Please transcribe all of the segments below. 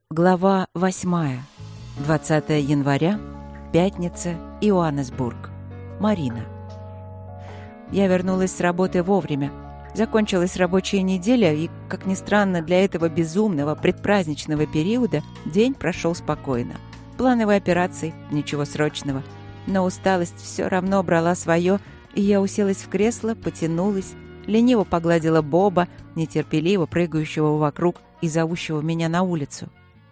Глава 8. 20 января. Пятница. Йоаннесбург. Марина. Я вернулась с работы вовремя. Закончилась рабочая неделя, и, как ни странно, для этого безумного предпраздничного периода день прошел спокойно. Плановые операции, ничего срочного. Но усталость все равно брала свое, и я уселась в кресло, потянулась, лениво погладила Боба, нетерпеливо прыгающего вокруг и зовущего меня на улицу.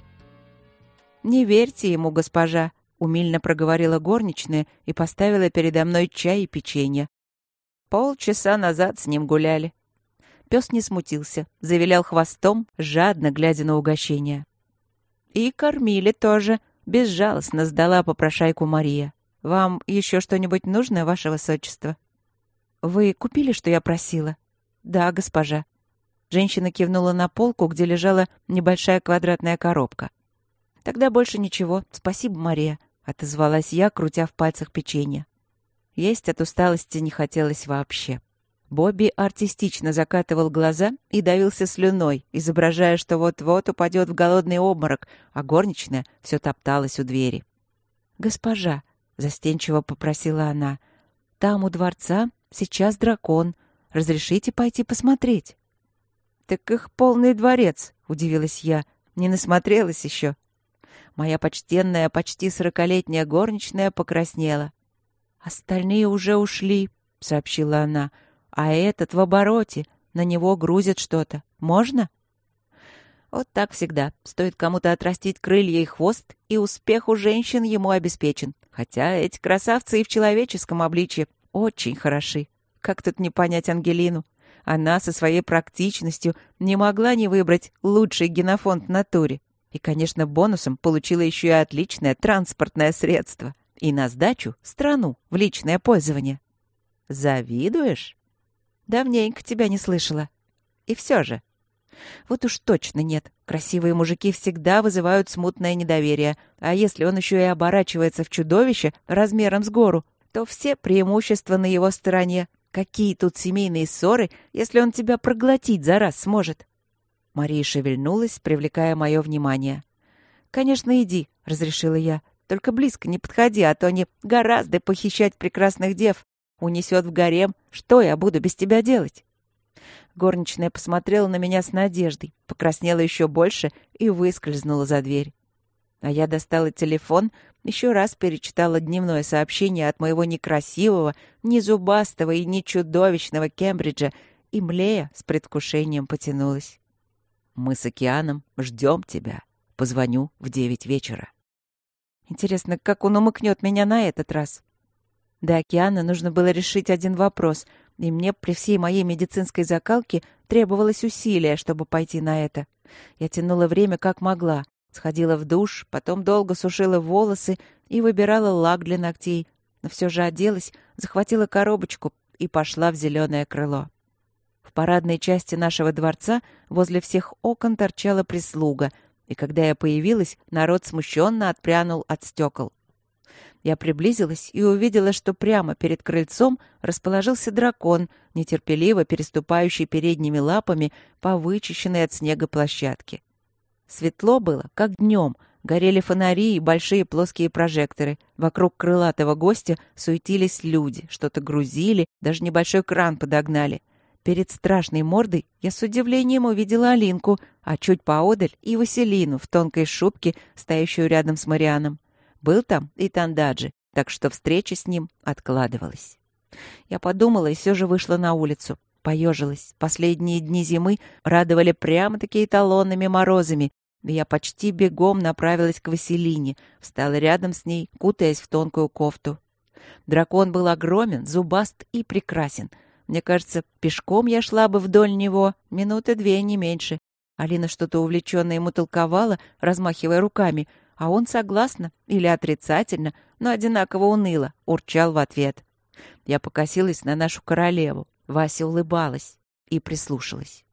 «Не верьте ему, госпожа», — умильно проговорила горничная и поставила передо мной чай и печенье. «Полчаса назад с ним гуляли». Пес не смутился, завилял хвостом, жадно глядя на угощение. «И кормили тоже», — безжалостно сдала попрошайку Мария. «Вам еще что-нибудь нужно, ваше высочество?» «Вы купили, что я просила?» «Да, госпожа». Женщина кивнула на полку, где лежала небольшая квадратная коробка. «Тогда больше ничего. Спасибо, Мария», — отозвалась я, крутя в пальцах печенье. Есть от усталости не хотелось вообще. Бобби артистично закатывал глаза и давился слюной, изображая, что вот-вот упадет в голодный обморок, а горничная все топталась у двери. «Госпожа», — застенчиво попросила она, — «там у дворца сейчас дракон. Разрешите пойти посмотреть?» «Так их полный дворец», — удивилась я. «Не насмотрелась еще». Моя почтенная, почти 40-летняя горничная покраснела. «Остальные уже ушли», — сообщила она. «А этот в обороте. На него грузят что-то. Можно?» Вот так всегда. Стоит кому-то отрастить крылья и хвост, и успех у женщин ему обеспечен. Хотя эти красавцы и в человеческом обличье очень хороши. Как тут не понять Ангелину? Она со своей практичностью не могла не выбрать лучший генофонд в натуре. И, конечно, бонусом получила еще и отличное транспортное средство. И на сдачу страну в личное пользование. Завидуешь? Давненько тебя не слышала. И все же. Вот уж точно нет. Красивые мужики всегда вызывают смутное недоверие. А если он еще и оборачивается в чудовище размером с гору, то все преимущества на его стороне. Какие тут семейные ссоры, если он тебя проглотить за раз сможет? Мария шевельнулась, привлекая мое внимание. «Конечно, иди», — разрешила я. «Только близко не подходи, а то они гораздо похищать прекрасных дев. Унесет в гарем. Что я буду без тебя делать?» Горничная посмотрела на меня с надеждой, покраснела еще больше и выскользнула за дверь. А я достала телефон, еще раз перечитала дневное сообщение от моего некрасивого, ни зубастого и ни чудовищного Кембриджа и, млея, с предвкушением потянулась. «Мы с Океаном ждем тебя. Позвоню в 9 вечера». Интересно, как он умыкнет меня на этот раз? До Океана нужно было решить один вопрос, и мне при всей моей медицинской закалке требовалось усилие, чтобы пойти на это. Я тянула время как могла, сходила в душ, потом долго сушила волосы и выбирала лак для ногтей, но все же оделась, захватила коробочку и пошла в зеленое крыло. В парадной части нашего дворца возле всех окон торчала прислуга, и когда я появилась, народ смущенно отпрянул от стекол. Я приблизилась и увидела, что прямо перед крыльцом расположился дракон, нетерпеливо переступающий передними лапами по вычищенной от снега площадке. Светло было, как днем, горели фонари и большие плоские прожекторы. Вокруг крылатого гостя суетились люди, что-то грузили, даже небольшой кран подогнали. Перед страшной мордой я с удивлением увидела Алинку, а чуть поодаль и Василину в тонкой шубке, стоящую рядом с Марианом. Был там и Тандаджи, так что встреча с ним откладывалась. Я подумала и все же вышла на улицу. Поежилась. Последние дни зимы радовали прямо-таки эталонными морозами, и я почти бегом направилась к Василине, встала рядом с ней, кутаясь в тонкую кофту. Дракон был огромен, зубаст и прекрасен. Мне кажется, пешком я шла бы вдоль него 2 минуты, не меньше. Алина что-то увлеченно ему толковала, размахивая руками, а он согласно или отрицательно, но одинаково уныло, урчал в ответ. Я покосилась на нашу королеву. Вася улыбалась и прислушалась.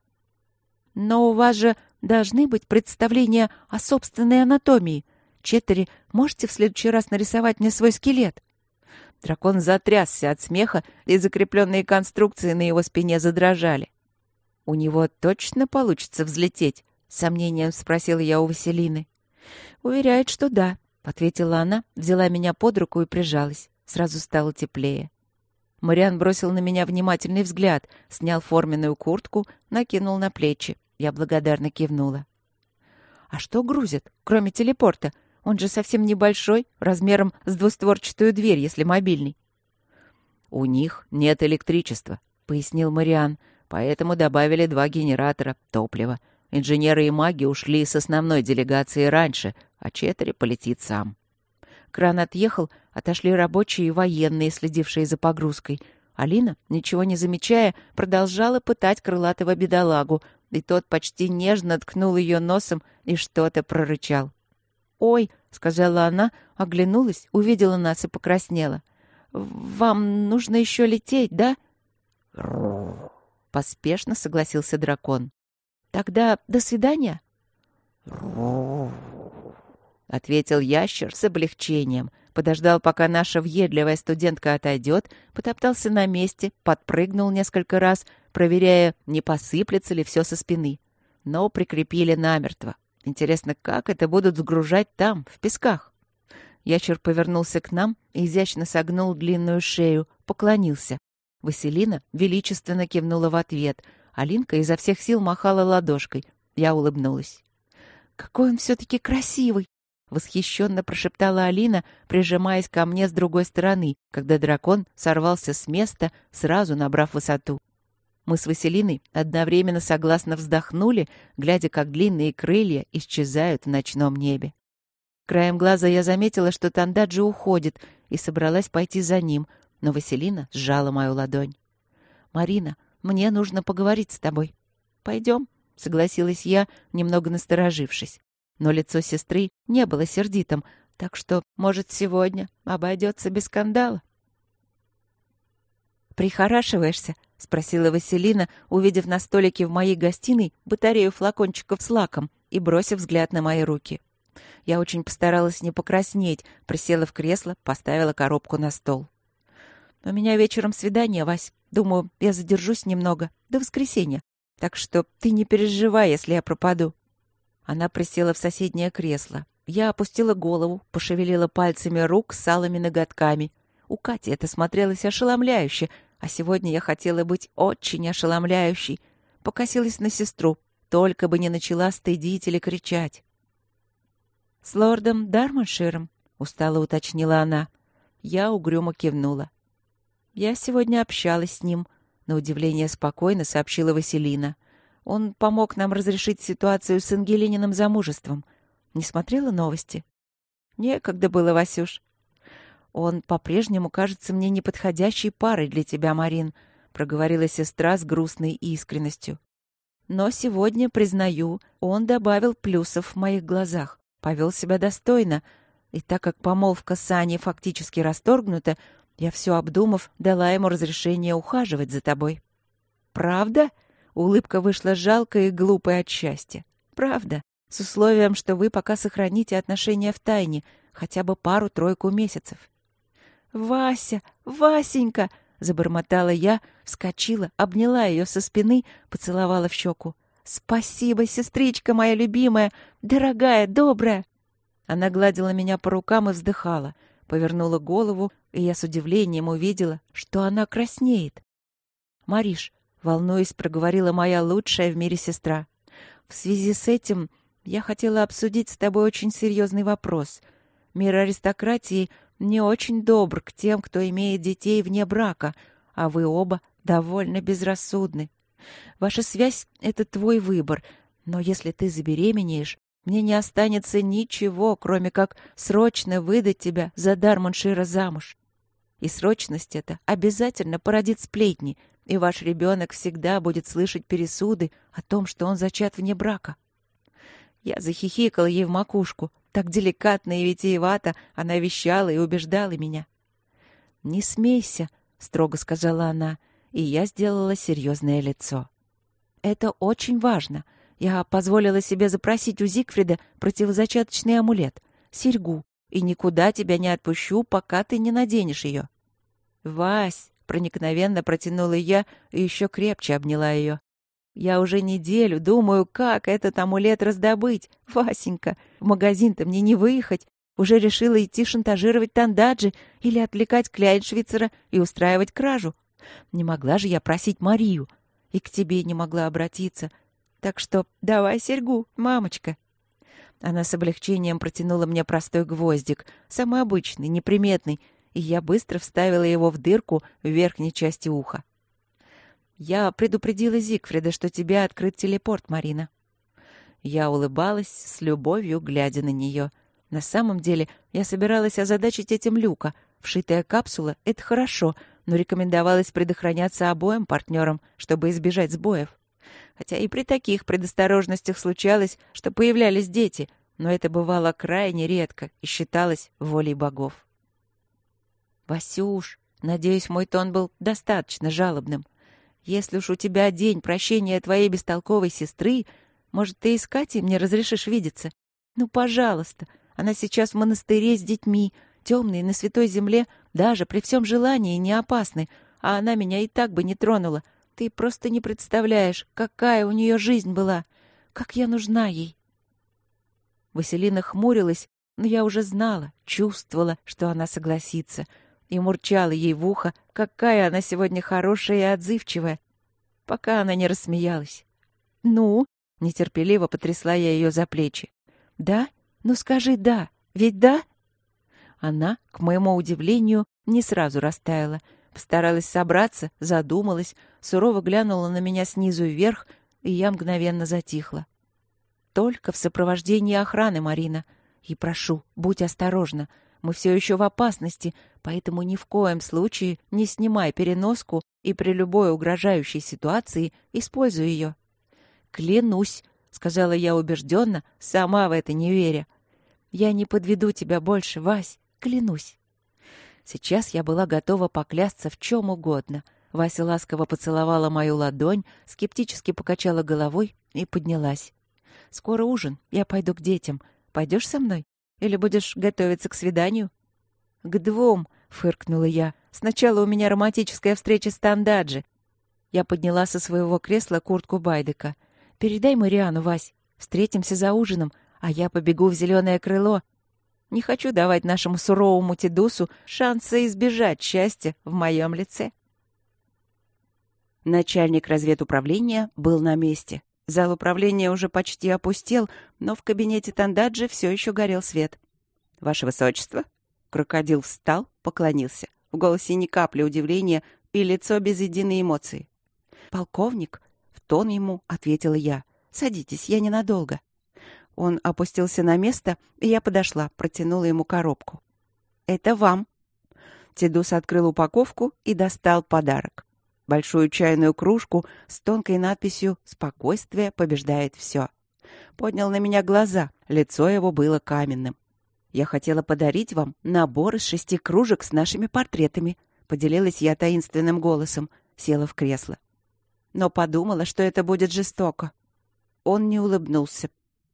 «Но у вас же должны быть представления о собственной анатомии. Четтери, можете в следующий раз нарисовать мне свой скелет?» Дракон затрясся от смеха, и закрепленные конструкции на его спине задрожали. «У него точно получится взлететь?» — с сомнением спросила я у Василины. «Уверяет, что да», — ответила она, взяла меня под руку и прижалась. Сразу стало теплее. Мариан бросил на меня внимательный взгляд, снял форменную куртку, накинул на плечи. Я благодарно кивнула. «А что грузит, кроме телепорта? Он же совсем небольшой, размером с двустворчатую дверь, если мобильный». «У них нет электричества», — пояснил Мариан, «поэтому добавили 2 генератора топлива. Инженеры и маги ушли с основной делегации раньше, а Четтери полетит сам». Кран отъехал, отошли рабочие и военные, следившие за погрузкой. Алина, ничего не замечая, продолжала пытать крылатого бедолагу, и тот почти нежно ткнул ее носом и что-то прорычал. «Ой», — сказала она, оглянулась, увидела нас и покраснела. «Вам нужно еще лететь, да?» Поспешно согласился дракон. «Тогда до свидания?» Ответил ящер с облегчением. Подождал, пока наша въедливая студентка отойдет, потоптался на месте, подпрыгнул несколько раз, проверяя, не посыплется ли все со спины. Но прикрепили намертво. Интересно, как это будут сгружать там, в песках? Ящер повернулся к нам и изящно согнул длинную шею, поклонился. Василина величественно кивнула в ответ. Алинка изо всех сил махала ладошкой. Я улыбнулась. «Какой он все-таки красивый!» — восхищенно прошептала Алина, прижимаясь ко мне с другой стороны, когда дракон сорвался с места, сразу набрав высоту. Мы с Василиной одновременно согласно вздохнули, глядя, как длинные крылья исчезают в ночном небе. Краем глаза я заметила, что Тандаджи уходит, и собралась пойти за ним, но Василина сжала мою ладонь. «Марина, мне нужно поговорить с тобой». «Пойдем», — согласилась я, немного насторожившись. Но лицо сестры не было сердитым, так что, может, сегодня обойдется без скандала. «Прихорашиваешься?» — спросила Василина, увидев на столике в моей гостиной батарею флакончиков с лаком и бросив взгляд на мои руки. Я очень постаралась не покраснеть, присела в кресло, поставила коробку на стол. «У меня вечером свидание, Вась. Думаю, я задержусь немного, до воскресенья. Так что ты не переживай, если я пропаду». Она присела в соседнее кресло. Я опустила голову, пошевелила пальцами рук с алыми ноготками. У Кати это смотрелось ошеломляюще, а сегодня я хотела быть очень ошеломляющей. Покосилась на сестру, только бы не начала стыдить или кричать. «С лордом Дармонширом?» — устало уточнила она. Я угрюмо кивнула. «Я сегодня общалась с ним», — на удивление спокойно сообщила Василина. «Он помог нам разрешить ситуацию с Ангелининым замужеством. Не смотрела новости?» «Некогда было, Васюш». «Он по-прежнему кажется мне неподходящей парой для тебя, Марин», — проговорила сестра с грустной искренностью. «Но сегодня, признаю, он добавил плюсов в моих глазах, повел себя достойно, и так как помолвка с Аней фактически расторгнута, я, все обдумав, дала ему разрешение ухаживать за тобой». «Правда?» — улыбка вышла жалкой и глупой от счастья. «Правда, с условием, что вы пока сохраните отношения в тайне, хотя бы пару-тройку месяцев». «Вася! Васенька!» — забормотала я, вскочила, обняла ее со спины, поцеловала в щеку. «Спасибо, сестричка моя любимая, дорогая, добрая!» Она гладила меня по рукам и вздыхала, повернула голову, и я с удивлением увидела, что она краснеет. «Мариш», — волнуясь, проговорила моя лучшая в мире сестра, «в связи с этим я хотела обсудить с тобой очень серьезный вопрос. Мир аристократии не очень добр к тем, кто имеет детей вне брака, а вы оба довольно безрассудны. Ваша связь — это твой выбор, но если ты забеременеешь, мне не останется ничего, кроме как срочно выдать тебя за Дармоншира замуж. И срочность эта обязательно породит сплетни, и ваш ребенок всегда будет слышать пересуды о том, что он зачат вне брака». Я захихикала ей в макушку. Так деликатно и витиевато она вещала и убеждала меня. «Не смейся», — строго сказала она, и я сделала серьезное лицо. «Это очень важно. Я позволила себе запросить у Зигфрида противозачаточный амулет, серьгу, и никуда тебя не отпущу, пока ты не наденешь ее». «Вась», — проникновенно протянула я и еще крепче обняла ее. Я уже неделю думаю, как этот амулет раздобыть. Васенька, в магазин-то мне не выехать. Уже решила идти шантажировать Тандаджи или отвлекать Кляйншвицера и устраивать кражу. Не могла же я просить Марию. И к тебе не могла обратиться. Так что давай серьгу, мамочка. Она с облегчением протянула мне простой гвоздик, самый обычный, неприметный, и я быстро вставила его в дырку в верхней части уха. Я предупредила Зигфрида, что тебе открыт телепорт, Марина. Я улыбалась с любовью, глядя на нее. На самом деле, я собиралась озадачить этим Люка. Вшитая капсула — это хорошо, но рекомендовалось предохраняться обоим партнерам, чтобы избежать сбоев. Хотя и при таких предосторожностях случалось, что появлялись дети, но это бывало крайне редко и считалось волей богов. «Васюш, надеюсь, мой тон был достаточно жалобным. Если уж у тебя день прощения твоей бестолковой сестры, может, ты и с Катей мне разрешишь видеться? Ну, пожалуйста, она сейчас в монастыре с детьми, темные на святой земле, даже при всем желании не опасны, а она меня и так бы не тронула. Ты просто не представляешь, какая у нее жизнь была, как я нужна ей». Василина хмурилась, но я уже знала, чувствовала, что она согласится, и мурчала ей в ухо, какая она сегодня хорошая и отзывчивая, пока она не рассмеялась. «Ну?» — нетерпеливо потрясла я ее за плечи. «Да? Ну скажи «да», ведь да?» Она, к моему удивлению, не сразу растаяла. Постаралась собраться, задумалась, сурово глянула на меня снизу вверх, и я мгновенно затихла. «Только в сопровождении охраны, Марина. И прошу, будь осторожна. Мы все еще в опасности, поэтому ни в коем случае не снимай переноску и при любой угрожающей ситуации используй ее». «Клянусь», — сказала я убежденно, сама в это не веря. «Я не подведу тебя больше, Вась, клянусь». Сейчас я была готова поклясться в чем угодно. Вася ласково поцеловала мою ладонь, скептически покачала головой и поднялась. «Скоро ужин, я пойду к детям. Пойдешь со мной? Или будешь готовиться к свиданию?» «К двум», — фыркнула я. «Сначала у меня романтическая встреча с Тандаджи». Я подняла со своего кресла куртку Байдека. «Передай Мариану, Вась. Встретимся за ужином, а я побегу в зеленое крыло. Не хочу давать нашему суровому Тедусу шанса избежать счастья в моем лице». Начальник разведуправления был на месте. Зал управления уже почти опустел, но в кабинете Тандаджи все еще горел свет. «Ваше Высочество?» Крокодил встал, поклонился. В голосе ни капли удивления и лицо без единой эмоции. «Полковник?» — в тон ему ответила я. «Садитесь, я ненадолго». Он опустился на место, и я подошла, протянула ему коробку. «Это вам». Тедус открыл упаковку и достал подарок. Большую чайную кружку с тонкой надписью «Спокойствие побеждает все». Поднял на меня глаза, лицо его было каменным. «Я хотела подарить вам набор из 6 кружек с нашими портретами», поделилась я таинственным голосом, села в кресло. Но подумала, что это будет жестоко. Он не улыбнулся.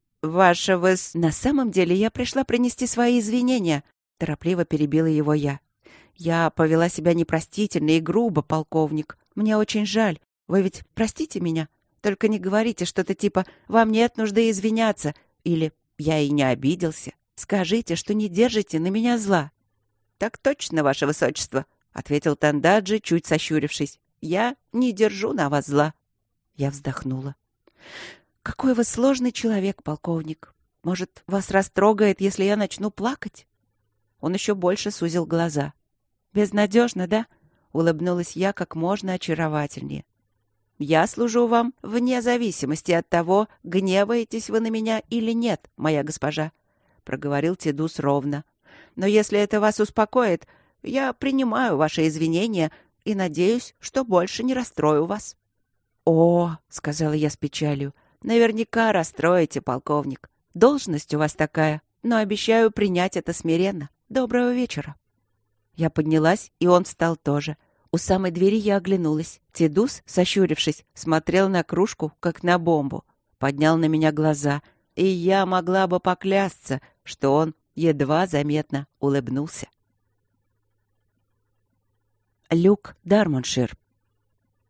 «Ваше На самом деле я пришла принести свои извинения», торопливо перебила его я. «Я повела себя непростительно и грубо, полковник. Мне очень жаль. Вы ведь простите меня? Только не говорите что-то типа «вам нет нужды извиняться» или «я и не обиделся». Скажите, что не держите на меня зла». «Так точно, ваше высочество», — ответил Тандаджи, чуть сощурившись. «Я не держу на вас зла». Я вздохнула. «Какой вы сложный человек, полковник. Может, вас растрогает, если я начну плакать?» Он еще больше сузил глаза. «Безнадежно, да?» — улыбнулась я как можно очаровательнее. «Я служу вам вне зависимости от того, гневаетесь вы на меня или нет, моя госпожа», — проговорил Тедус ровно. «Но если это вас успокоит, я принимаю ваши извинения и надеюсь, что больше не расстрою вас». «О», — сказала я с печалью, — «наверняка расстроите, полковник. Должность у вас такая, но обещаю принять это смиренно. Доброго вечера». Я поднялась, и он встал тоже. У самой двери я оглянулась. Тедус, сощурившись, смотрел на кружку, как на бомбу. Поднял на меня глаза, и я могла бы поклясться, что он едва заметно улыбнулся. Люк Дармоншир.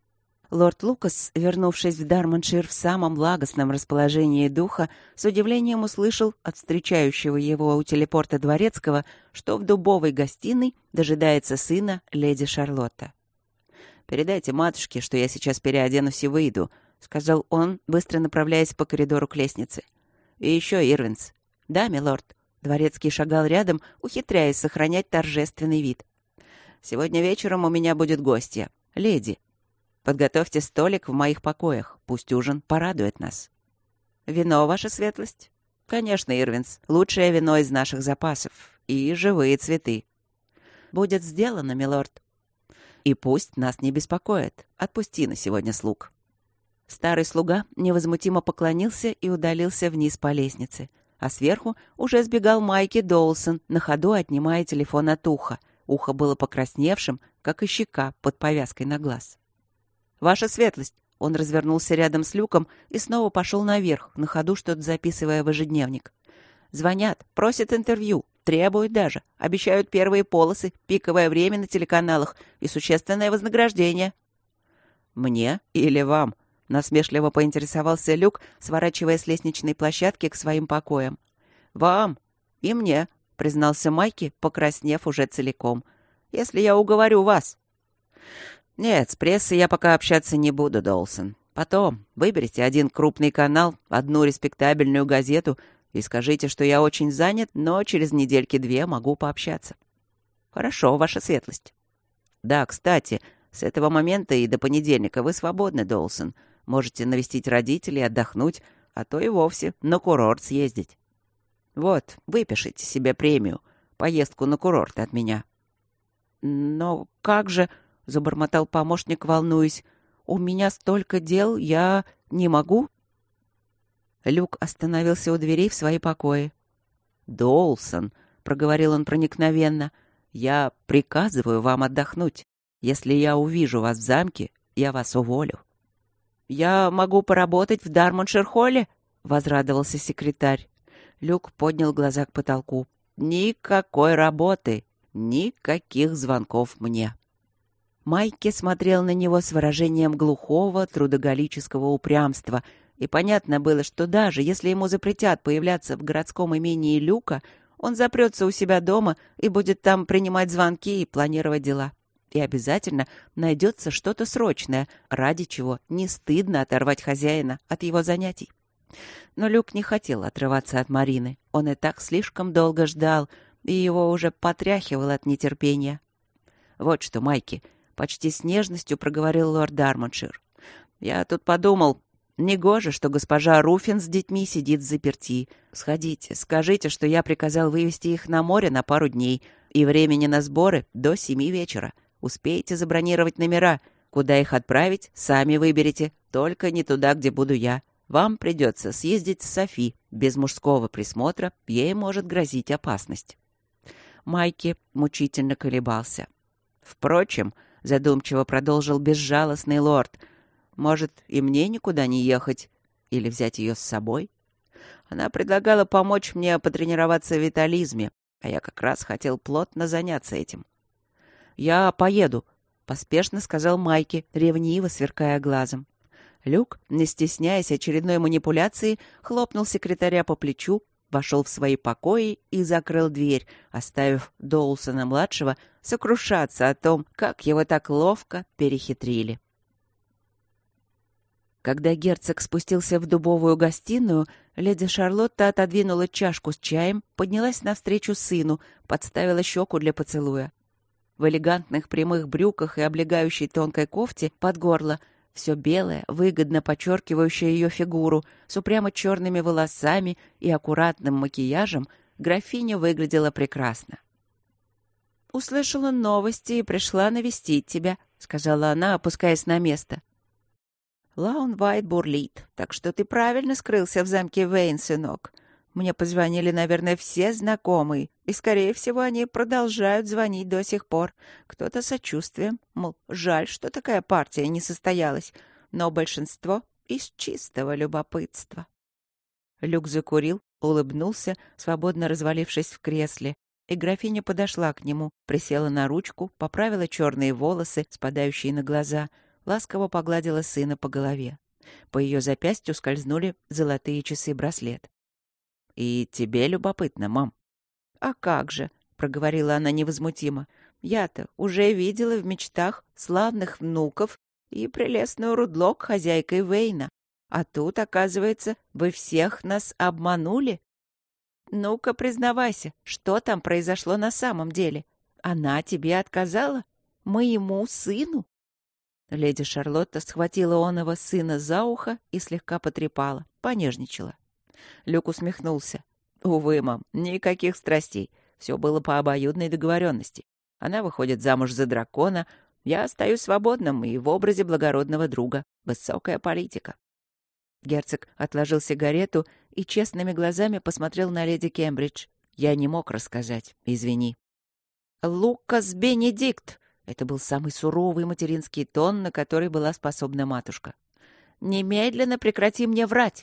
Лорд Лукас, вернувшись в Дармоншир в самом благостном расположении духа, с удивлением услышал от встречающего его у телепорта дворецкого, что в дубовой гостиной дожидается сына леди Шарлотта. «Передайте матушке, что я сейчас переоденусь и выйду», — сказал он, быстро направляясь по коридору к лестнице. «И еще, Ирвинс». «Да, милорд». Дворецкий шагал рядом, ухитряясь сохранять торжественный вид. «Сегодня вечером у меня будет гостья. Леди. Подготовьте столик в моих покоях. Пусть ужин порадует нас». «Вино, ваша светлость?» «Конечно, Ирвинс. Лучшее вино из наших запасов. И живые цветы». «Будет сделано, милорд». «И пусть нас не беспокоит. Отпусти на сегодня слуг». Старый слуга невозмутимо поклонился и удалился вниз по лестнице. А сверху уже сбегал Майки Доулсон, на ходу отнимая телефон от уха. Ухо было покрасневшим, как и щека под повязкой на глаз. «Ваша светлость!» Он развернулся рядом с люком и снова пошел наверх, на ходу что-то записывая в ежедневник. «Звонят, просят интервью, требуют даже, обещают первые полосы, пиковое время на телеканалах и существенное вознаграждение». «Мне или вам?» — насмешливо поинтересовался Люк, сворачивая с лестничной площадки к своим покоям. «Вам и мне», — признался Майки, покраснев уже целиком. «Если я уговорю вас». «Нет, с прессой я пока общаться не буду, Доулсон. Потом выберите один крупный канал, одну респектабельную газету и скажите, что я очень занят, но через недельки-две могу пообщаться». «Хорошо, ваша светлость». «Да, кстати, с этого момента и до понедельника вы свободны, Доулсон. Можете навестить родителей, отдохнуть, а то и вовсе на курорт съездить. Вот, выпишите себе премию, поездку на курорт от меня». «Но как же...» — забормотал помощник, волнуясь. «У меня столько дел, я не могу?» Люк остановился у дверей в свои покои. «Доулсон», — проговорил он проникновенно, — «я приказываю вам отдохнуть. Если я увижу вас в замке, я вас уволю». «Я могу поработать в Дармоншир-холле?» — возрадовался секретарь. Люк поднял глаза к потолку. «Никакой работы, никаких звонков мне». Майки смотрел на него с выражением глухого трудоголического упрямства, и понятно было, что даже если ему запретят появляться в городском имении Люка, он запрется у себя дома и будет там принимать звонки и планировать дела. И обязательно найдется что-то срочное, ради чего не стыдно оторвать хозяина от его занятий. Но Люк не хотел отрываться от Марины. Он и так слишком долго ждал, и его уже потряхивало от нетерпения. «Вот что, Майки», — почти с нежностью проговорил лорд Дармоншир. «Я тут подумал, негоже, что госпожа Руфин с детьми сидит взаперти. Сходите, скажите, что я приказал вывести их на море на пару дней, и времени на сборы до 7 вечера. Успеете забронировать номера. Куда их отправить, сами выберете. Только не туда, где буду я. Вам придется съездить с Софи. Без мужского присмотра ей может грозить опасность». Майки мучительно колебался. «Впрочем, — задумчиво продолжил безжалостный лорд, — может, и мне никуда не ехать? Или взять ее с собой? Она предлагала помочь мне потренироваться в витализме, а я как раз хотел плотно заняться этим». «Я поеду», — поспешно сказал Майки, ревниво сверкая глазом. Люк, не стесняясь очередной манипуляции, хлопнул секретаря по плечу, вошел в свои покои и закрыл дверь, оставив Доулсона-младшего сокрушаться о том, как его так ловко перехитрили. Когда герцог спустился в дубовую гостиную, леди Шарлотта отодвинула чашку с чаем, поднялась навстречу сыну, подставила щеку для поцелуя. В элегантных прямых брюках и облегающей тонкой кофте под горло, все белое, выгодно подчеркивающее ее фигуру, с упрямо черными волосами и аккуратным макияжем, графиня выглядела прекрасно. «Услышала новости и пришла навестить тебя», — сказала она, опускаясь на место. «Лаунвайт бурлит, так что ты правильно скрылся в замке Вейн, сынок. Мне позвонили, наверное, все знакомые, и, скорее всего, они продолжают звонить до сих пор. Кто-то сочувствием, мол, жаль, что такая партия не состоялась, но большинство из чистого любопытства». Люк закурил, улыбнулся, свободно развалившись в кресле, и графиня подошла к нему, присела на ручку, поправила черные волосы, спадающие на глаза, ласково погладила сына по голове. По ее запястью скользнули золотые часы-браслет. «И тебе любопытно, мам?» «А как же?» — проговорила она невозмутимо. «Я-то уже видела в мечтах славных внуков и прелестную Рудлок хозяйкой Вейна. А тут, оказывается, вы всех нас обманули? Ну-ка, признавайся, что там произошло на самом деле? Она тебе отказала? Моему сыну?» Леди Шарлотта схватила оного сына за ухо и слегка потрепала, понежничала. Люк усмехнулся. «Увы, мам, никаких страстей. Все было по обоюдной договоренности. Она выходит замуж за дракона, я остаюсь свободным и в образе благородного друга. Высокая политика». Герцог отложил сигарету и честными глазами посмотрел на леди Кембридж. «Я не мог рассказать, извини». «Лукас Бенедикт!» — это был самый суровый материнский тон, на который была способна матушка. «Немедленно прекрати мне врать!»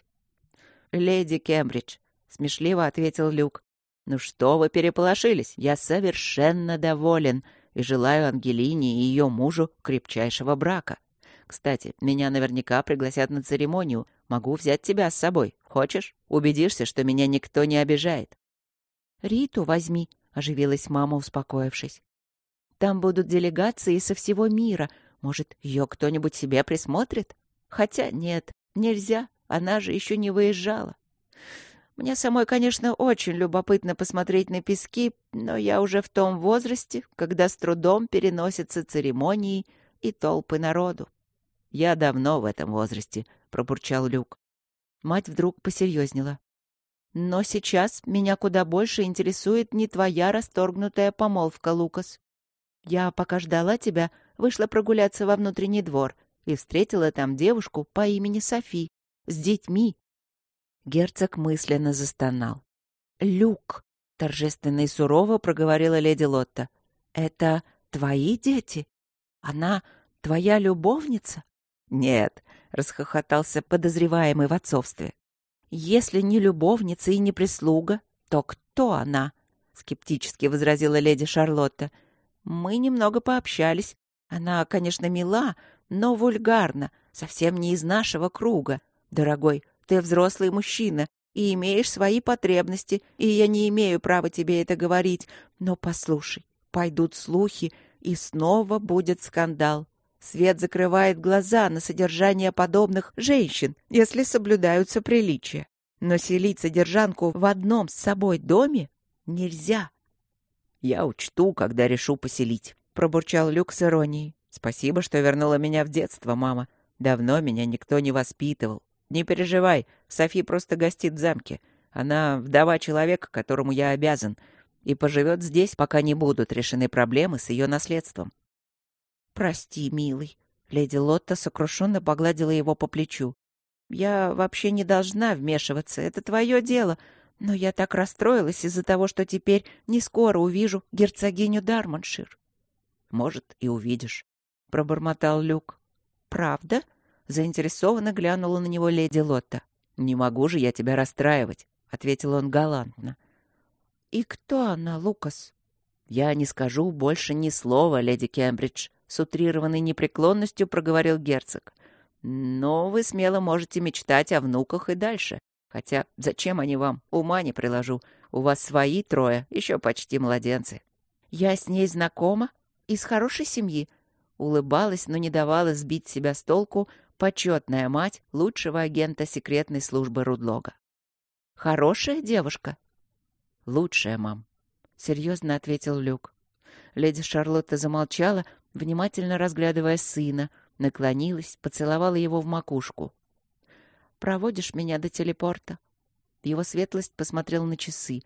«Леди Кембридж», — смешливо ответил Люк. «Ну что вы переполошились? Я совершенно доволен и желаю Ангелине и ее мужу крепчайшего брака. Кстати, меня наверняка пригласят на церемонию. Могу взять тебя с собой. Хочешь? Убедишься, что меня никто не обижает». «Риту возьми», — оживилась мама, успокоившись. «Там будут делегации со всего мира. Может, ее кто-нибудь себе присмотрит? Хотя нет, нельзя, она же еще не выезжала. Мне самой, конечно, очень любопытно посмотреть на пески, но я уже в том возрасте, когда с трудом переносятся церемонии и толпы народу». «Я давно в этом возрасте», — пробурчал Люк. Мать вдруг посерьезнела. «Но сейчас меня куда больше интересует не твоя расторгнутая помолвка, Лукас. Я, пока ждала тебя, вышла прогуляться во внутренний двор и встретила там девушку по имени Софи с детьми». Герцог мысленно застонал. «Люк», — торжественно и сурово проговорила леди Лотта, — «это твои дети? Она твоя любовница?» «Нет», — расхохотался подозреваемый в отцовстве. «Если не любовница и не прислуга, то кто она?» — скептически возразила леди Шарлотта. «Мы немного пообщались. Она, конечно, мила, но вульгарна, совсем не из нашего круга. Дорогой, ты взрослый мужчина и имеешь свои потребности, и я не имею права тебе это говорить. Но послушай, пойдут слухи, и снова будет скандал. Свет закрывает глаза на содержание подобных женщин, если соблюдаются приличия. Но селить содержанку в одном с собой доме нельзя». «Я учту, когда решу поселить», — пробурчал Люк с иронией. «Спасибо, что вернула меня в детство, мама. Давно меня никто не воспитывал. Не переживай, Софи просто гостит в замке. Она вдова человека, которому я обязан, и поживет здесь, пока не будут решены проблемы с ее наследством». «Прости, милый», — леди Лотта сокрушенно погладила его по плечу. «Я вообще не должна вмешиваться, это твое дело, но я так расстроилась из-за того, что теперь не скоро увижу герцогиню Дармоншир». «Может, и увидишь», — пробормотал Люк. «Правда?» — заинтересованно глянула на него леди Лотта. «Не могу же я тебя расстраивать», — ответил он галантно. «И кто она, Лукас?» «Я не скажу больше ни слова, леди Кембридж», — с утрированной непреклонностью проговорил герцог. «Но вы смело можете мечтать о внуках и дальше. Хотя зачем они вам? Ума не приложу. У вас свои трое, еще почти младенцы». «Я с ней знакома? Из хорошей семьи?» Улыбалась, но не давала сбить себя с толку почетная мать лучшего агента секретной службы Рудлога. «Хорошая девушка?» «Лучшая, мам», — серьезно ответил Люк. Леди Шарлотта замолчала, внимательно разглядывая сына, наклонилась, поцеловала его в макушку. «Проводишь меня до телепорта?» Его светлость посмотрел на часы.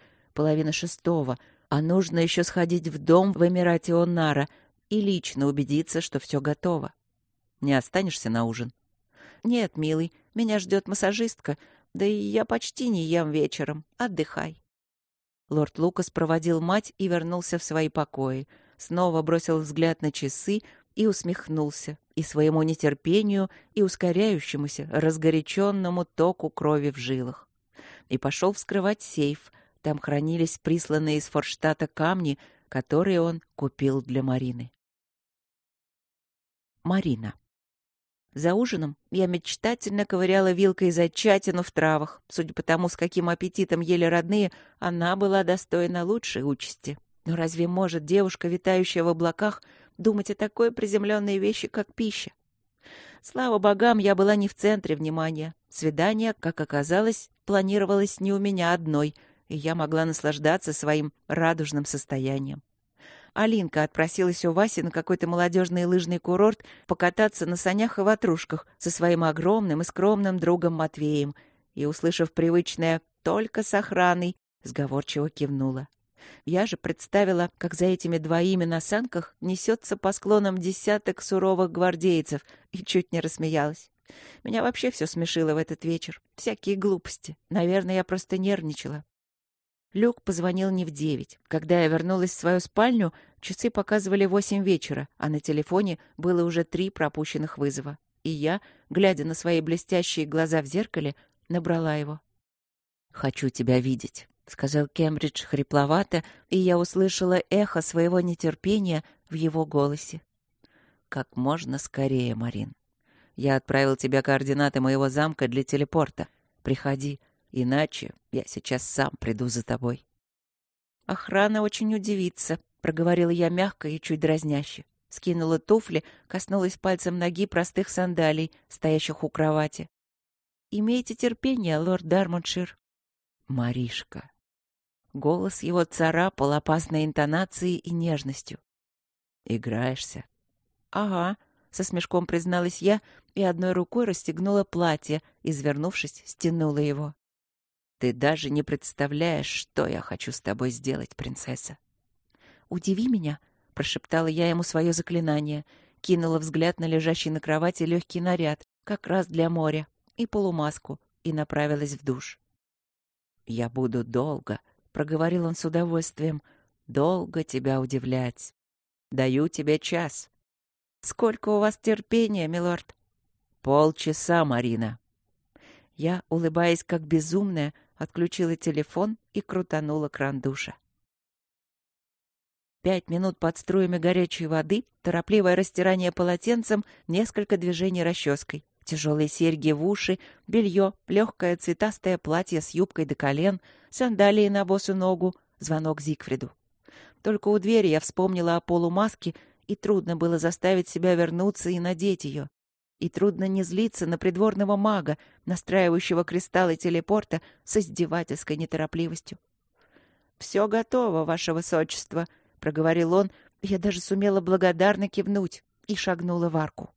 5:30, а нужно еще сходить в дом в Эмирате Онара и лично убедиться, что все готово. «Не останешься на ужин?» «Нет, милый, меня ждет массажистка, да и я почти не ем вечером. Отдыхай». Лорд Лукас проводил мать и вернулся в свои покои. Снова бросил взгляд на часы и усмехнулся и своему нетерпению, и ускоряющемуся, разгоряченному току крови в жилах. И пошел вскрывать сейф. Там хранились присланные из Форштата камни, которые он купил для Марины. Марина. За ужином я мечтательно ковыряла вилкой зайчатину в травах. Судя по тому, с каким аппетитом ели родные, она была достойна лучшей участи. Но разве может девушка, витающая в облаках, думать о такой приземленной вещи, как пища? Слава богам, я была не в центре внимания. Свидание, как оказалось, планировалось не у меня одной, и я могла наслаждаться своим радужным состоянием. Алинка отпросилась у Васи на какой-то молодежный лыжный курорт покататься на санях и ватрушках со своим огромным и скромным другом Матвеем и, услышав привычное «только с охраной», сговорчиво кивнула. Я же представила, как за этими двоими на санках несется по склонам десяток суровых гвардейцев, и чуть не рассмеялась. Меня вообще все смешило в этот вечер. Всякие глупости. Наверное, я просто нервничала. Люк позвонил не в 9. Когда я вернулась в свою спальню, часы показывали 8 вечера, а на телефоне было уже 3 пропущенных вызова. И я, глядя на свои блестящие глаза в зеркале, набрала его. «Хочу тебя видеть», — сказал Кембридж хрипловато, и я услышала эхо своего нетерпения в его голосе. «Как можно скорее, Марин. Я отправил тебе координаты моего замка для телепорта. Приходи. Иначе я сейчас сам приду за тобой». «Охрана очень удивится», — проговорила я мягко и чуть дразняще. Скинула туфли, коснулась пальцем ноги простых сандалий, стоящих у кровати. «Имейте терпение, лорд Дармоншир». «Маришка». Голос его царапал опасной интонацией и нежностью. «Играешься?» «Ага», — со смешком призналась я и одной рукой расстегнула платье, извернувшись, стянула его. «Ты даже не представляешь, что я хочу с тобой сделать, принцесса». «Удиви меня», — прошептала я ему свое заклинание, кинула взгляд на лежащий на кровати легкий наряд, как раз для моря, и полумаску, и направилась в душ. «Я буду долго», — проговорил он с удовольствием, — «долго тебя удивлять. Даю тебе час». «Сколько у вас терпения, милорд?» «Полчаса, Марина». Я, улыбаясь как безумная, отключила телефон и крутанула кран душа. 5 минут под струями горячей воды, торопливое растирание полотенцем, несколько движений расческой, тяжелые серьги в уши, белье, легкое цветастое платье с юбкой до колен, сандалии на босу ногу, звонок Зигфриду. Только у двери я вспомнила о полумаске, и трудно было заставить себя вернуться и надеть ее. И трудно не злиться на придворного мага, настраивающего кристаллы телепорта с издевательской неторопливостью. «Все готово, ваше высочество», — проговорил он. Я даже сумела благодарно кивнуть и шагнула в арку.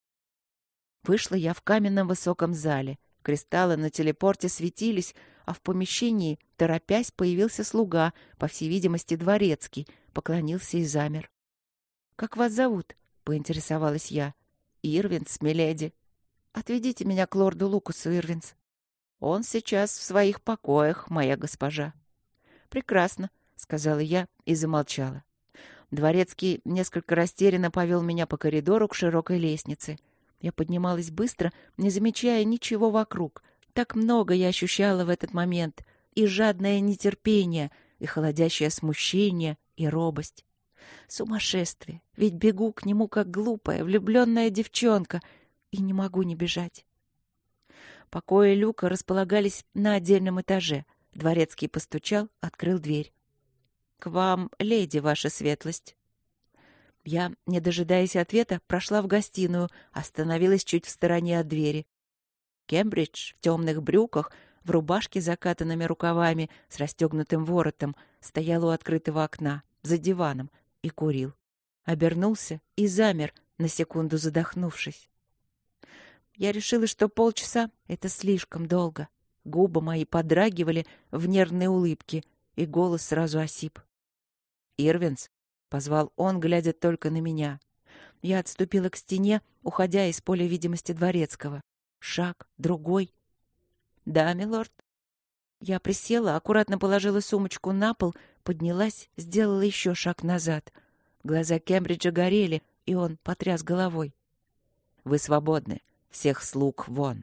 Вышла я в каменном высоком зале. Кристаллы на телепорте светились, а в помещении, торопясь, появился слуга, по всей видимости, дворецкий, поклонился и замер. «Как вас зовут?» — поинтересовалась я. «Ирвинс, миледи». «Отведите меня к лорду Лукасу, Ирвинс». «Он сейчас в своих покоях, моя госпожа». «Прекрасно», — сказала я и замолчала. Дворецкий несколько растерянно повел меня по коридору к широкой лестнице. Я поднималась быстро, не замечая ничего вокруг. Так много я ощущала в этот момент. И жадное нетерпение, и холодящее смущение, и робость. Сумасшествие, ведь бегу к нему как глупая, влюбленная девчонка, и не могу не бежать. Покои Люка располагались на отдельном этаже. Дворецкий постучал, открыл дверь. «К вам, леди, ваша светлость». Я, не дожидаясь ответа, прошла в гостиную, остановилась чуть в стороне от двери. Кембридж в темных брюках, в рубашке с закатанными рукавами, с расстегнутым воротом, стоял у открытого окна, за диваном, и курил. Обернулся и замер, на секунду задохнувшись. Я решила, что полчаса — это слишком долго. Губы мои подрагивали в нервной улыбке, и голос сразу осип. «Ирвинс», — позвал он, глядя только на меня. Я отступила к стене, уходя из поля видимости дворецкого. Шаг, другой. «Да, милорд». Я присела, аккуратно положила сумочку на пол, поднялась, сделала еще шаг назад. Глаза Кембриджа горели, и он потряс головой. «Вы свободны. Всех слуг вон».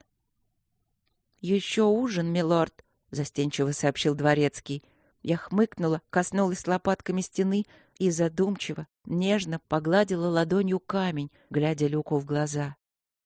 «Еще ужин, милорд», — застенчиво сообщил дворецкий. Я хмыкнула, коснулась лопатками стены и задумчиво, нежно погладила ладонью камень, глядя Люку в глаза.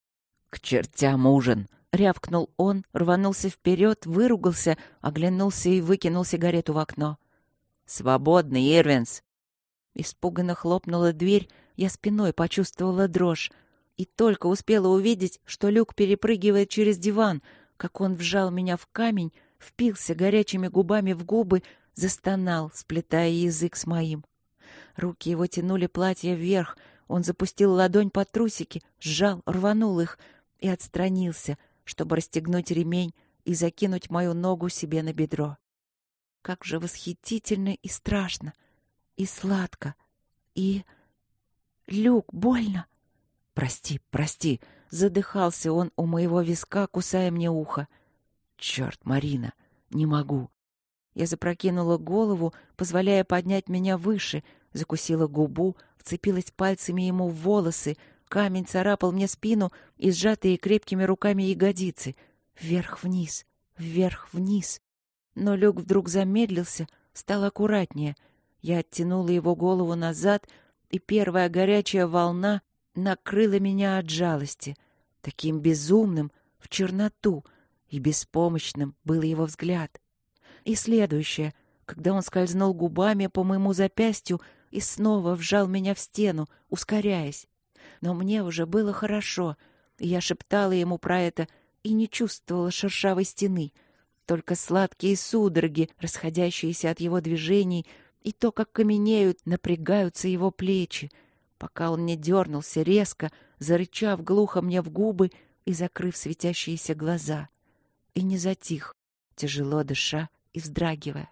«К чертям ужин!» — рявкнул он, рванулся вперед, выругался, оглянулся и выкинул сигарету в окно. «Свободный, Ирвинс!» Испуганно хлопнула дверь, я спиной почувствовала дрожь и только успела увидеть, что Люк перепрыгивает через диван, как он вжал меня в камень, впился горячими губами в губы, застонал, сплетая язык с моим. Руки его тянули платье вверх, он запустил ладонь под трусики, сжал, рванул их и отстранился, чтобы расстегнуть ремень и закинуть мою ногу себе на бедро. Как же восхитительно и страшно, и сладко, и... «Люк, больно!» «Прости, прости!» — задыхался он у моего виска, кусая мне ухо. «Черт, Марина, не могу!» Я запрокинула голову, позволяя поднять меня выше, закусила губу, вцепилась пальцами ему в волосы, камень царапал мне спину и сжатые крепкими руками ягодицы. Вверх-вниз, вверх-вниз. Но Люк вдруг замедлился, стал аккуратнее. Я оттянула его голову назад, и первая горячая волна накрыла меня от жалости. Таким безумным, в черноту, и беспомощным был его взгляд. И следующее, когда он скользнул губами по моему запястью и снова вжал меня в стену, ускоряясь. Но мне уже было хорошо, и я шептала ему про это и не чувствовала шершавой стены, только сладкие судороги, расходящиеся от его движений, и то, как каменеют, напрягаются его плечи, пока он не дернулся резко, зарычав глухо мне в губы и закрыв светящиеся глаза, и не затих, тяжело дыша и вздрагивая.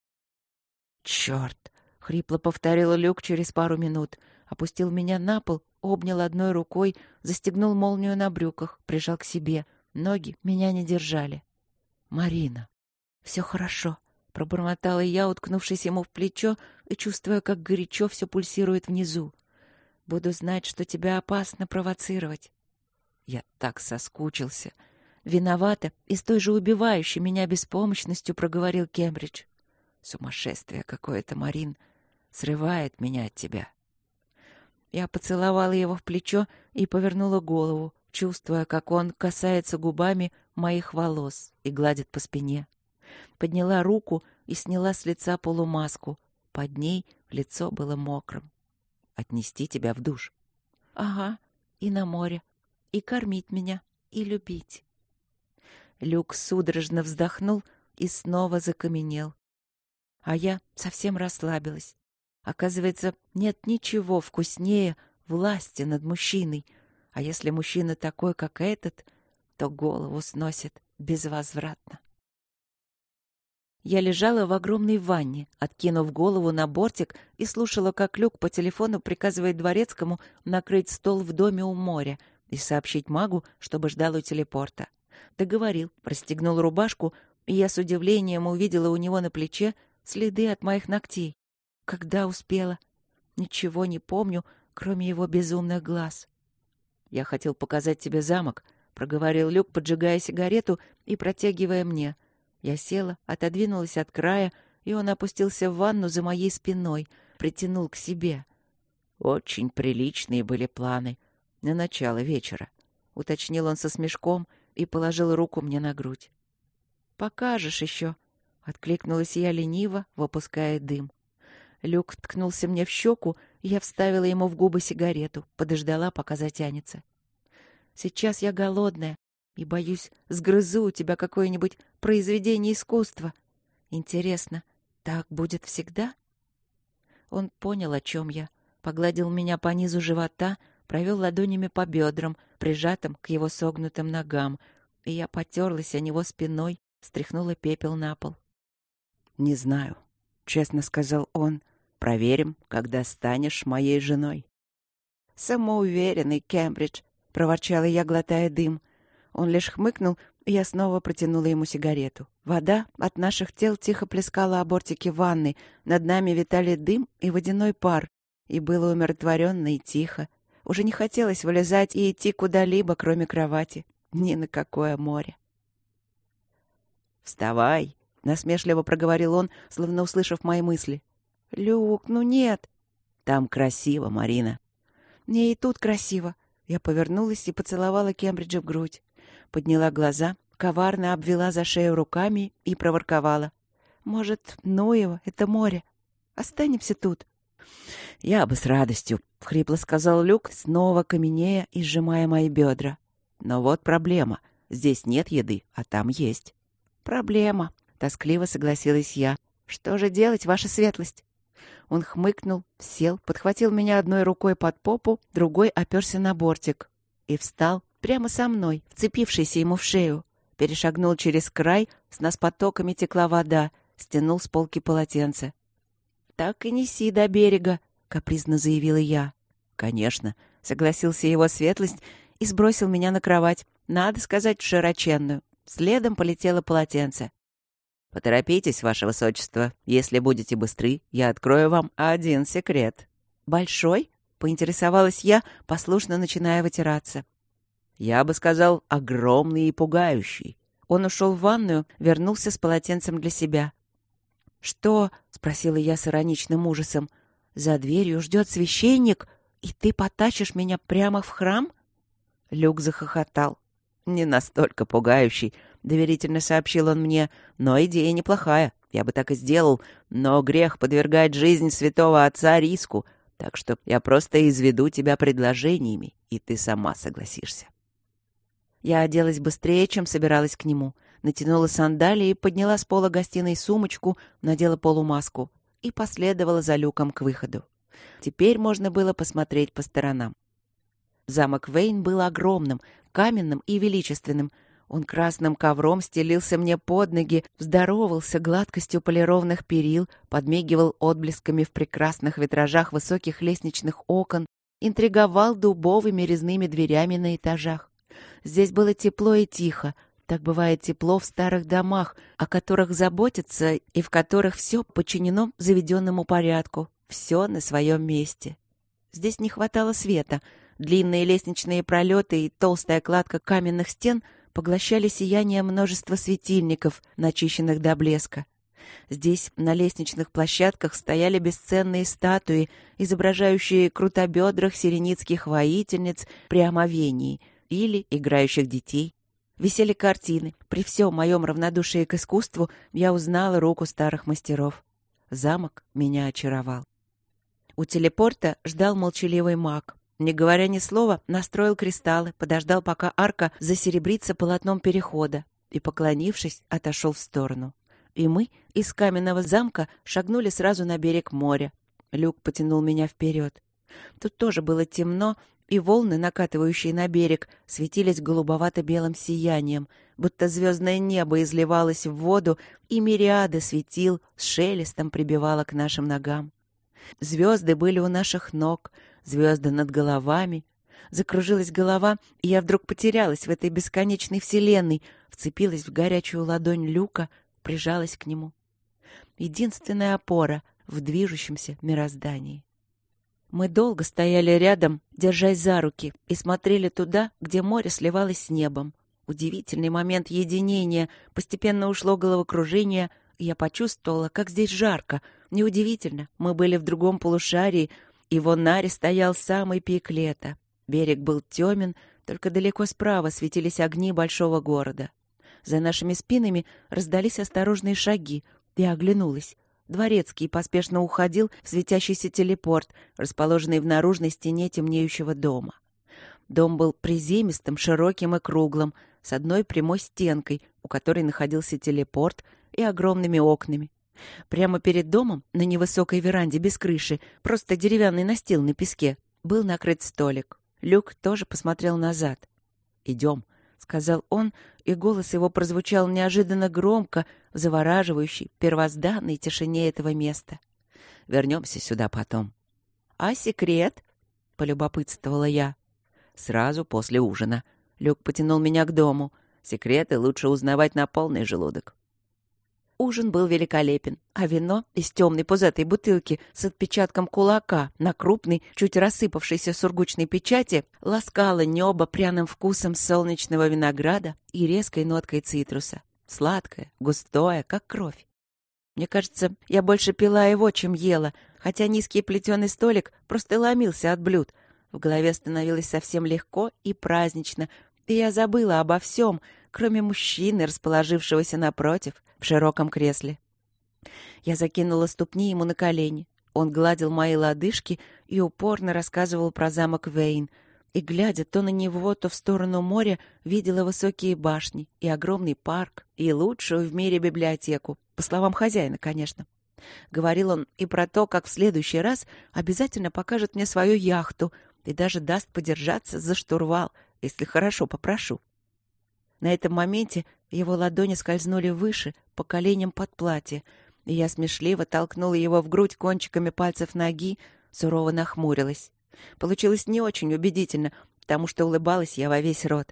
«Черт!» — хрипло повторил Люк через пару минут, опустил меня на пол, обнял одной рукой, застегнул молнию на брюках, прижал к себе. Ноги меня не держали. «Марина, все хорошо», — пробормотала я, уткнувшись ему в плечо и чувствуя, как горячо все пульсирует внизу. «Буду знать, что тебя опасно провоцировать». Я так соскучился. Виновата и с той же убивающей меня беспомощностью проговорил Кембридж. «Сумасшествие какое-то, Марин, срывает меня от тебя». Я поцеловала его в плечо и повернула голову, чувствуя, как он касается губами моих волос и гладит по спине. Подняла руку и сняла с лица полумаску. Под ней лицо было мокрым. «Отнести тебя в душ?» «Ага, и на море, и кормить меня, и любить». Люк судорожно вздохнул и снова закаменел. А я совсем расслабилась. Оказывается, нет ничего вкуснее власти над мужчиной. А если мужчина такой, как этот, то голову сносит безвозвратно. Я лежала в огромной ванне, откинув голову на бортик, и слушала, как Люк по телефону приказывает дворецкому накрыть стол в доме у моря и сообщить магу, чтобы ждал у телепорта. Договорил, расстегнул рубашку, и я с удивлением увидела у него на плече следы от моих ногтей. Когда успела? Ничего не помню, кроме его безумных глаз. «Я хотел показать тебе замок», — проговорил Люк, поджигая сигарету и протягивая мне. Я села, отодвинулась от края, и он опустился в ванну за моей спиной, притянул к себе. «Очень приличные были планы на начало вечера», — уточнил он со смешком и положил руку мне на грудь. «Покажешь еще», — откликнулась я лениво, выпуская дым. Люк ткнулся мне в щеку, и я вставила ему в губы сигарету, подождала, пока затянется. «Сейчас я голодная и, боюсь, сгрызу у тебя какое-нибудь произведение искусства. Интересно, так будет всегда?» Он понял, о чем я, погладил меня по низу живота, провел ладонями по бедрам, прижатым к его согнутым ногам, и я потерлась о него спиной, стряхнула пепел на пол. «Не знаю», — честно сказал он. «Проверим, когда станешь моей женой». «Самоуверенный Кембридж», — проворчала я, глотая дым. Он лишь хмыкнул, и я снова протянула ему сигарету. Вода от наших тел тихо плескала о бортике ванны, над нами витали дым и водяной пар, и было умиротворенно и тихо. Уже не хотелось вылезать и идти куда-либо, кроме кровати. Ни на какое море. «Вставай!» — насмешливо проговорил он, словно услышав мои мысли. «Люк, ну нет!» «Там красиво, Марина!» «Мне и тут красиво. Я повернулась и поцеловала Кембриджа в грудь. Подняла глаза, коварно обвела за шею руками и проворковала. «Может, ну его, это море. Останемся тут». «Я бы с радостью», — хрипло сказал Люк, снова каменея и сжимая мои бедра. «Но вот проблема. Здесь нет еды, а там есть». «Проблема», — тоскливо согласилась я. «Что же делать, ваша светлость?» Он хмыкнул, сел, подхватил меня одной рукой под попу, другой оперся на бортик и встал прямо со мной, вцепившийся ему в шею. Перешагнул через край, с нас потоками текла вода, стянул с полки полотенце. «Так и неси до берега», — капризно заявила я. «Конечно», — согласился его светлость и сбросил меня на кровать, надо сказать, широченную. Следом полетело полотенце. «Поторопитесь, ваше высочество. Если будете быстры, я открою вам один секрет». «Большой?» — поинтересовалась я, послушно начиная вытираться. «Я бы сказал, огромный и пугающий». Он ушел в ванную, вернулся с полотенцем для себя. «Что?» — спросила я с ироничным ужасом. «За дверью ждет священник, и ты потащишь меня прямо в храм?» Люк захохотал. «Не настолько пугающий», — доверительно сообщил он мне, «но идея неплохая. Я бы так и сделал, но грех подвергать жизнь святого отца риску, так что я просто изведу тебя предложениями, и ты сама согласишься». Я оделась быстрее, чем собиралась к нему, натянула сандалии, подняла с пола гостиной сумочку, надела полумаску и последовала за Люком к выходу. Теперь можно было посмотреть по сторонам. Замок Вейн был огромным, каменным и величественным. Он красным ковром стелился мне под ноги, здоровался гладкостью полированных перил, подмигивал отблесками в прекрасных витражах высоких лестничных окон, интриговал дубовыми резными дверями на этажах. Здесь было тепло и тихо. Так бывает тепло в старых домах, о которых заботятся и в которых все подчинено заведенному порядку, все на своем месте. Здесь не хватало света. Длинные лестничные пролеты и толстая кладка каменных стен поглощали сияние множества светильников, начищенных до блеска. Здесь на лестничных площадках стояли бесценные статуи, изображающие крутобедрых сиреницких воительниц при омовении или играющих детей. Висели картины. При всем моем равнодушии к искусству я узнала руку старых мастеров. Замок меня очаровал. У телепорта ждал молчаливый маг. Не говоря ни слова, настроил кристаллы, подождал, пока арка засеребрится полотном перехода, и, поклонившись, отошел в сторону. И мы из каменного замка шагнули сразу на берег моря. Люк потянул меня вперед. Тут тоже было темно, и волны, накатывающие на берег, светились голубовато-белым сиянием, будто звездное небо изливалось в воду, и мириады светил с шелестом прибивало к нашим ногам. Звезды были у наших ног, звезды над головами. Закружилась голова, и я вдруг потерялась в этой бесконечной вселенной, вцепилась в горячую ладонь Люка, прижалась к нему. Единственная опора в движущемся мироздании. Мы долго стояли рядом, держась за руки, и смотрели туда, где море сливалось с небом. Удивительный момент единения, постепенно ушло головокружение, и я почувствовала, как здесь жарко. Неудивительно, мы были в другом полушарии, и в Онаре стоял самый пик лета. Берег был темен, только далеко справа светились огни большого города. За нашими спинами раздались осторожные шаги. Я оглянулась. Дворецкий поспешно уходил в светящийся телепорт, расположенный в наружной стене темнеющего дома. Дом был приземистым, широким и круглым, с одной прямой стенкой, у которой находился телепорт, и огромными окнами. Прямо перед домом, на невысокой веранде без крыши, просто деревянный настил на песке, был накрыт столик. Люк тоже посмотрел назад. «Идем», — сказал он, и голос его прозвучал неожиданно громко, в завораживающей, первозданной тишине этого места. «Вернемся сюда потом». «А секрет?» — полюбопытствовала я. «Сразу после ужина». Люк потянул меня к дому. «Секреты лучше узнавать на полный желудок». Ужин был великолепен, а вино из темной пузатой бутылки с отпечатком кулака на крупной, чуть рассыпавшейся сургучной печати ласкало небо пряным вкусом солнечного винограда и резкой ноткой цитруса. Сладкое, густое, как кровь. Мне кажется, я больше пила его, чем ела, хотя низкий плетеный столик просто ломился от блюд. В голове становилось совсем легко и празднично, и я забыла обо всем, кроме мужчины, расположившегося напротив, в широком кресле. Я закинула ступни ему на колени. Он гладил мои лодыжки и упорно рассказывал про замок Вейн. И, глядя то на него, то в сторону моря, видела высокие башни и огромный парк, и лучшую в мире библиотеку, по словам хозяина, конечно. Говорил он и про то, как в следующий раз обязательно покажет мне свою яхту и даже даст подержаться за штурвал, если хорошо попрошу. На этом моменте его ладони скользнули выше, по коленям под платье, и я смешливо толкнула его в грудь кончиками пальцев ноги, сурово нахмурилась. Получилось не очень убедительно, потому что улыбалась я во весь рот.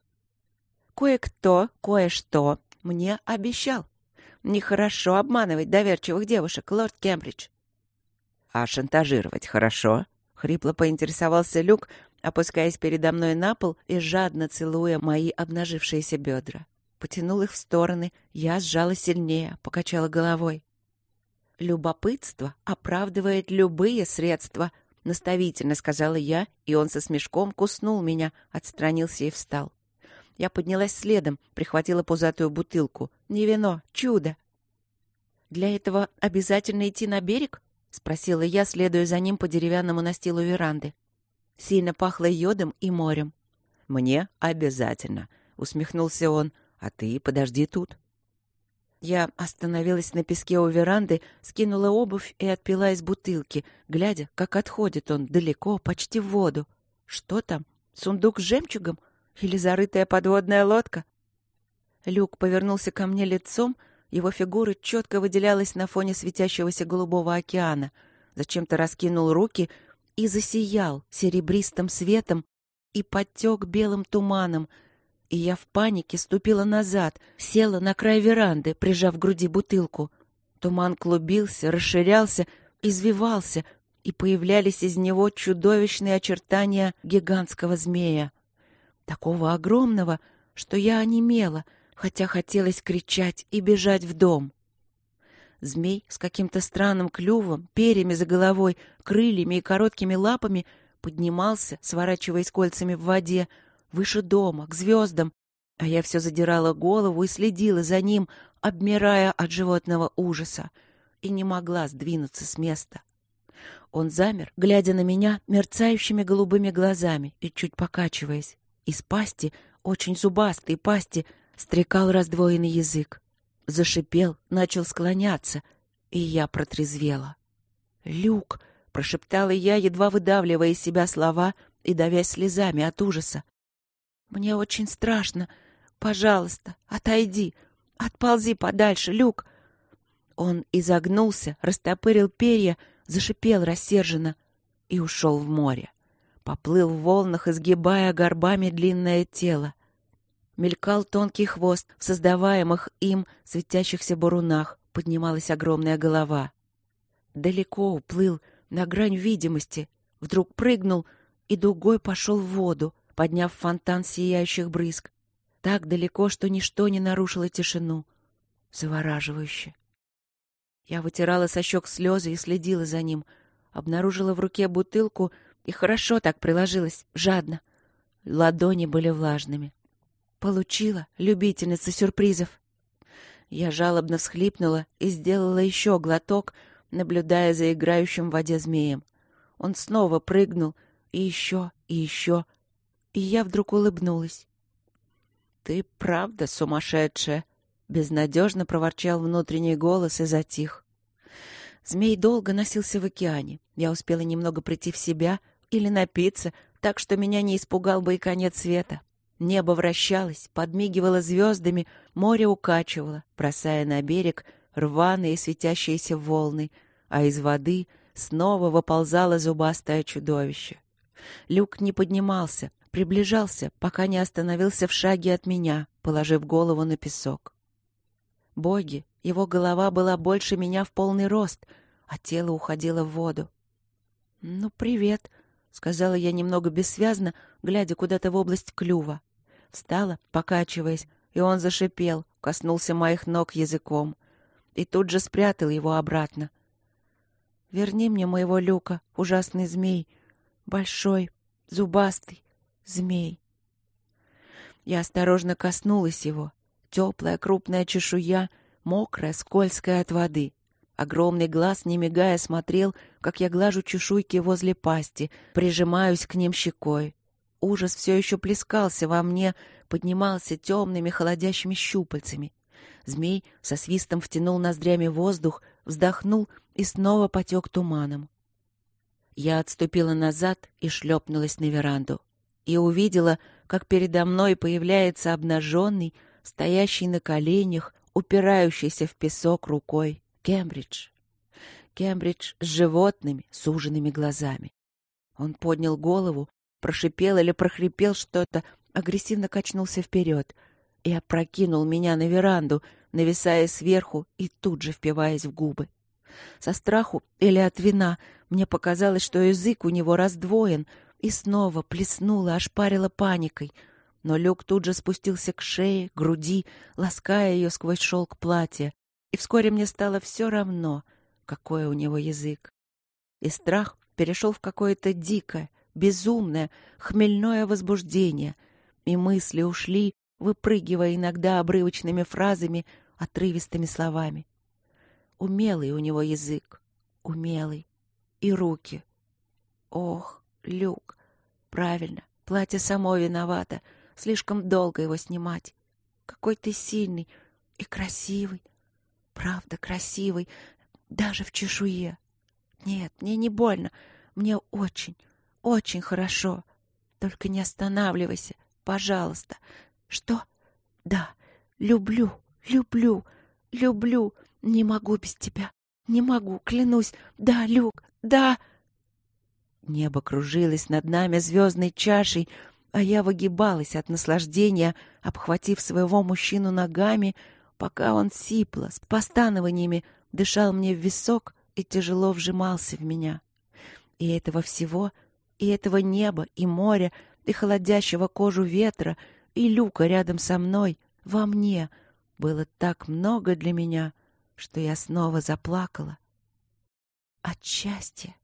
Кое-кто, кое-что мне обещал. Нехорошо обманывать доверчивых девушек, лорд Кембридж. — А шантажировать хорошо? — хрипло поинтересовался Люк, опускаясь передо мной на пол и жадно целуя мои обнажившиеся бедра. Потянул их в стороны, я сжала сильнее, покачала головой. «Любопытство оправдывает любые средства», — наставительно сказала я, и он со смешком куснул меня, отстранился и встал. Я поднялась следом, прихватила пузатую бутылку. Не вино, чудо. «Для этого обязательно идти на берег?» — спросила я, следуя за ним по деревянному настилу веранды. Сильно пахло йодом и морем. «Мне обязательно», — усмехнулся он. «А ты подожди тут». Я остановилась на песке у веранды, скинула обувь и отпила из бутылки, глядя, как отходит он далеко, почти в воду. Что там? Сундук с жемчугом? Или зарытая подводная лодка? Люк повернулся ко мне лицом, его фигура четко выделялась на фоне светящегося голубого океана. Зачем-то раскинул руки и засиял серебристым светом и подтек белым туманом, и я в панике ступила назад, села на край веранды, прижав к груди бутылку. Туман клубился, расширялся, извивался, и появлялись из него чудовищные очертания гигантского змея. Такого огромного, что я онемела, хотя хотелось кричать и бежать в дом. Змей с каким-то странным клювом, перьями за головой, крыльями и короткими лапами поднимался, сворачиваясь кольцами в воде, выше дома, к звездам, а я все задирала голову и следила за ним, обмирая от животного ужаса, и не могла сдвинуться с места. Он замер, глядя на меня мерцающими голубыми глазами и чуть покачиваясь. Из пасти, очень зубастой пасти, стрекал раздвоенный язык. Зашипел, начал склоняться, и я протрезвела. «Люк!» — прошептала я, едва выдавливая из себя слова и давясь слезами от ужаса. «Мне очень страшно. Пожалуйста, отойди. Отползи подальше, Люк!» Он изогнулся, растопырил перья, зашипел рассерженно и ушел в море. Поплыл в волнах, изгибая горбами длинное тело. Мелькал тонкий хвост, в создаваемых им светящихся бурунах поднималась огромная голова. Далеко уплыл, на грань видимости, вдруг прыгнул и дугой пошел в воду, подняв фонтан сияющих брызг. Так далеко, что ничто не нарушило тишину. Завораживающе. Я вытирала со щек слезы и следила за ним. Обнаружила в руке бутылку и хорошо так приложилась, жадно. Ладони были влажными. Получила, любительница сюрпризов. Я жалобно всхлипнула и сделала еще глоток, наблюдая за играющим в воде змеем. Он снова прыгнул, и еще, и я вдруг улыбнулась. «Ты правда сумасшедшая?» — безнадежно проворчал внутренний голос и затих. Змей долго носился в океане. Я успела немного прийти в себя или напиться, так что меня не испугал бы и конец света. Небо вращалось, подмигивало звездами, море укачивало, бросая на берег рваные светящиеся волны, а из воды снова выползало зубастое чудовище. Люк не поднимался, приближался, пока не остановился в шаге от меня, положив голову на песок. Боги, его голова была больше меня в полный рост, а тело уходило в воду. «Ну, привет», — сказала я немного бессвязно, глядя куда-то в область клюва. Встала, покачиваясь, и он зашипел, коснулся моих ног языком и тут же спрятал его обратно. «Верни мне моего Люка, ужасный змей, большой, зубастый змей. Я осторожно коснулась его. Теплая крупная чешуя, мокрая, скользкая от воды. Огромный глаз, не мигая, смотрел, как я глажу чешуйки возле пасти, прижимаюсь к ним щекой. Ужас все еще плескался во мне, поднимался темными холодящими щупальцами. Змей со свистом втянул ноздрями воздух, вздохнул и снова потек туманом. Я отступила назад и шлепнулась на веранду. И увидела, как передо мной появляется обнаженный, стоящий на коленях, упирающийся в песок рукой Кембридж. Кембридж с животными, суженными глазами. Он поднял голову, прошипел или прохрипел что-то, агрессивно качнулся вперед и опрокинул меня на веранду, нависая сверху и тут же впиваясь в губы. Со страху или от вина мне показалось, что язык у него раздвоен, и снова плеснуло, ошпарило паникой. Но Люк тут же спустился к шее, груди, лаская ее сквозь шелк платья, и вскоре мне стало все равно, какой у него язык. И страх перешел в какое-то дикое, безумное, хмельное возбуждение, и мысли ушли, выпрыгивая иногда обрывочными фразами, отрывистыми словами. Умелый у него язык, умелый. И руки. Ох, Люк, правильно, платье само виновато, слишком долго его снимать. Какой ты сильный и красивый. Правда, красивый, даже в чешуе. Нет, мне не больно, мне очень, очень хорошо. Только не останавливайся, пожалуйста. Что? Да, люблю, люблю, люблю. Не могу без тебя. Не могу, клянусь. Да, Люк, да. Небо кружилось над нами звездной чашей, а я выгибалась от наслаждения, обхватив своего мужчину ногами, пока он сипло, с постанованиями, дышал мне в висок и тяжело вжимался в меня. И этого всего, и этого неба, и моря, и холодящего кожу ветра, и Люка рядом со мной, во мне, было так много для меня, что я снова заплакала. От счастья.